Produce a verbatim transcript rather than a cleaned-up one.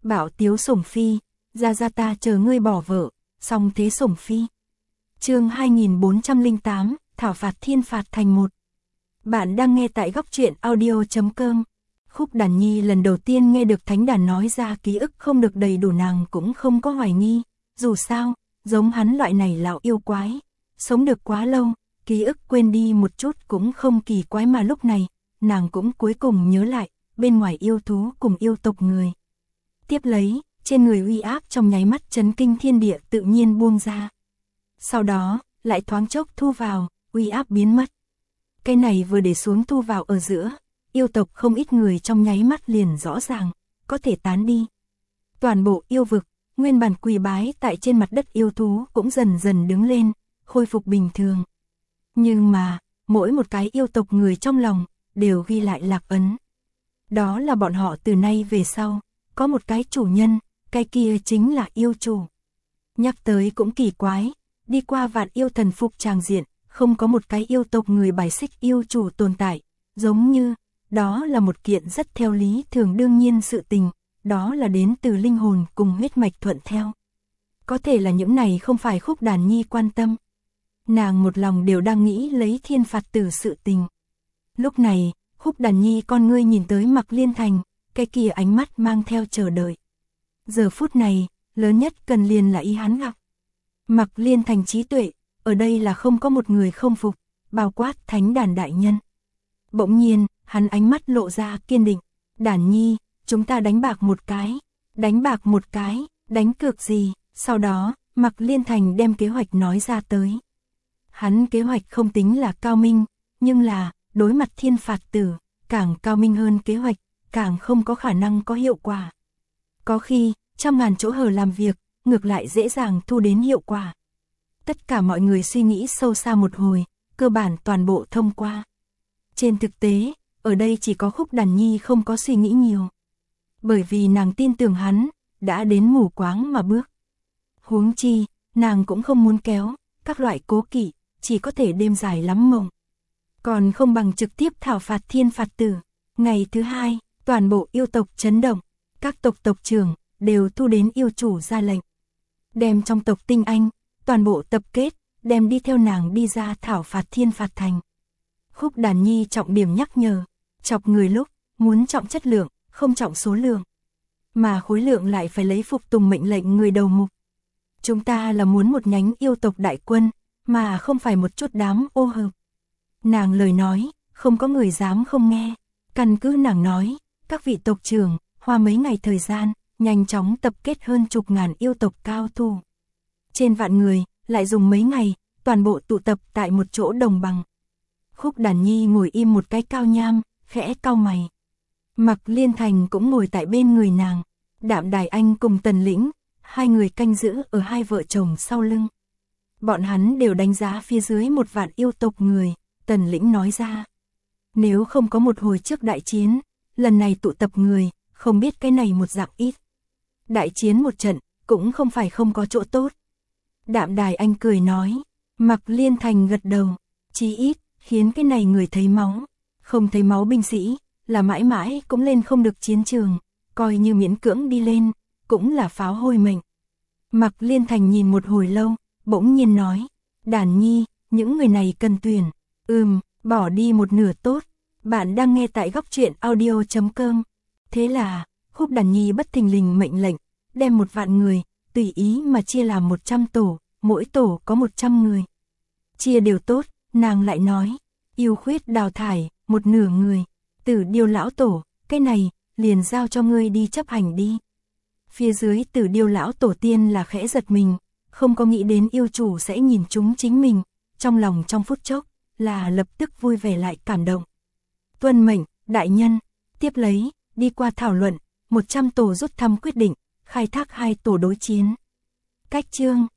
Bảo tiếu sủng phi, ra ra ta chờ ngươi bỏ vợ, song thế sủng phi. Chương hai nghìn bốn trăm lẻ tám, thảo phạt thiên phạt thành một. Bạn đang nghe tại góc truyện audio chấm com. Khúc Đàn Nhi lần đầu tiên nghe được thánh đàn nói ra ký ức không được đầy đủ, nàng cũng không có hoài nghi, dù sao, giống hắn loại này lão yêu quái, sống được quá lâu, ký ức quên đi một chút cũng không kỳ quái, mà lúc này, nàng cũng cuối cùng nhớ lại, bên ngoài yêu thú cùng yêu tộc người. Tiếp lấy, trên người uy áp trong nháy mắt chấn kinh thiên địa tự nhiên buông ra. Sau đó, lại thoáng chốc thu vào, uy áp biến mất. Cái này vừa để xuống thu vào ở giữa, yêu tộc không ít người trong nháy mắt liền rõ ràng, có thể tán đi. Toàn bộ yêu vực, nguyên bản quỳ bái tại trên mặt đất yêu thú cũng dần dần đứng lên, khôi phục bình thường. Nhưng mà, mỗi một cái yêu tộc người trong lòng, đều ghi lại lạc ấn. Đó là bọn họ từ nay về sau, có một cái chủ nhân, cái kia chính là yêu chủ. Nhắc tới cũng kỳ quái, đi qua vạn yêu thần phục tràng diện, không có một cái yêu tộc người bài xích yêu chủ tồn tại, giống như, đó là một kiện rất theo lý thường đương nhiên sự tình, đó là đến từ linh hồn cùng huyết mạch thuận theo. Có thể là những này không phải Khúc Đàn Nhi quan tâm. Nàng một lòng đều đang nghĩ lấy thiên phạt tử sự tình. Lúc này, Khúc Đàn Nhi con ngươi nhìn tới Mặc Liên Thành, cái kia ánh mắt mang theo chờ đợi. Giờ phút này, lớn nhất cần liền là ý hắn gặp. Mặc Liên Thành trí tuệ, ở đây là không có một người không phục, bao quát thánh đàn đại nhân. Bỗng nhiên, hắn ánh mắt lộ ra kiên định. Đàn Nhi, chúng ta đánh bạc một cái. Đánh bạc một cái, đánh cược gì? Sau đó, Mặc Liên Thành đem kế hoạch nói ra tới. Hắn kế hoạch không tính là cao minh, nhưng là, đối mặt thiên phạt tử, càng cao minh hơn kế hoạch, càng không có khả năng có hiệu quả. Có khi, trăm ngàn chỗ hở làm việc, ngược lại dễ dàng thu đến hiệu quả. Tất cả mọi người suy nghĩ sâu xa một hồi, cơ bản toàn bộ thông qua. Trên thực tế, ở đây chỉ có Khúc Đàn Nhi không có suy nghĩ nhiều. Bởi vì nàng tin tưởng hắn, đã đến mù quáng mà bước. Huống chi, nàng cũng không muốn kéo, các loại cố kỵ, chỉ có thể đêm dài lắm mộng. Còn không bằng trực tiếp thảo phạt thiên phạt tử. Ngày thứ hai, toàn bộ yêu tộc chấn động, các tộc tộc trưởng đều thu đến yêu chủ ra lệnh. Đem trong tộc tinh anh, toàn bộ tập kết, đem đi theo nàng đi ra thảo phạt thiên phạt thành. Khúc Đàn Nhi trọng điểm nhắc nhở, chọc người lúc, muốn trọng chất lượng, không trọng số lượng. Mà khối lượng lại phải lấy phục tùng mệnh lệnh người đầu mục. Chúng ta là muốn một nhánh yêu tộc đại quân, mà không phải một chút đám ô hợp. Nàng lời nói, không có người dám không nghe. Căn cứ nàng nói, các vị tộc trưởng, hoa mấy ngày thời gian, nhanh chóng tập kết hơn chục ngàn yêu tộc cao thủ. Trên vạn người, lại dùng mấy ngày, toàn bộ tụ tập tại một chỗ đồng bằng. Khúc Đàn Nhi ngồi im một cái cao nham, khẽ cau mày. Mặc Liên Thành cũng ngồi tại bên người nàng. Đạm Đài Anh cùng Tần Lĩnh, hai người canh giữ ở hai vợ chồng sau lưng. Bọn hắn đều đánh giá phía dưới một vạn yêu tộc người, Tần Lĩnh nói ra. Nếu không có một hồi trước đại chiến, lần này tụ tập người, không biết cái này một dạng ít. Đại chiến một trận, cũng không phải không có chỗ tốt. Đạm Đài Anh cười nói, Mặc Liên Thành gật đầu, chí ít, khiến cái này người thấy máu. Không thấy máu binh sĩ, là mãi mãi cũng lên không được chiến trường, coi như miễn cưỡng đi lên, cũng là pháo hôi mệnh. Mặc Liên Thành nhìn một hồi lâu, bỗng nhiên nói, Đàn Nhi, những người này cần tuyển. Ừm, bỏ đi một nửa tốt. Bạn đang nghe tại góc truyện audio chấm com. Thế là, Khúc Đàn Nhi bất thình lình mệnh lệnh, đem một vạn người, tùy ý mà chia làm một trăm tổ, mỗi tổ có một trăm người. Chia đều tốt, nàng lại nói, yêu khuyết đào thải, một nửa người, Tử Điêu lão tổ, cái này, liền giao cho ngươi đi chấp hành đi. Phía dưới Tử Điêu lão tổ tiên là khẽ giật mình, không có nghĩ đến yêu chủ sẽ nhìn chúng chính mình, trong lòng trong phút chốc, là lập tức vui vẻ lại cảm động. Tuân mệnh, đại nhân, tiếp lấy, đi qua thảo luận, một trăm tổ rút thăm quyết định, khai thác hai tổ đối chiến. Cách chương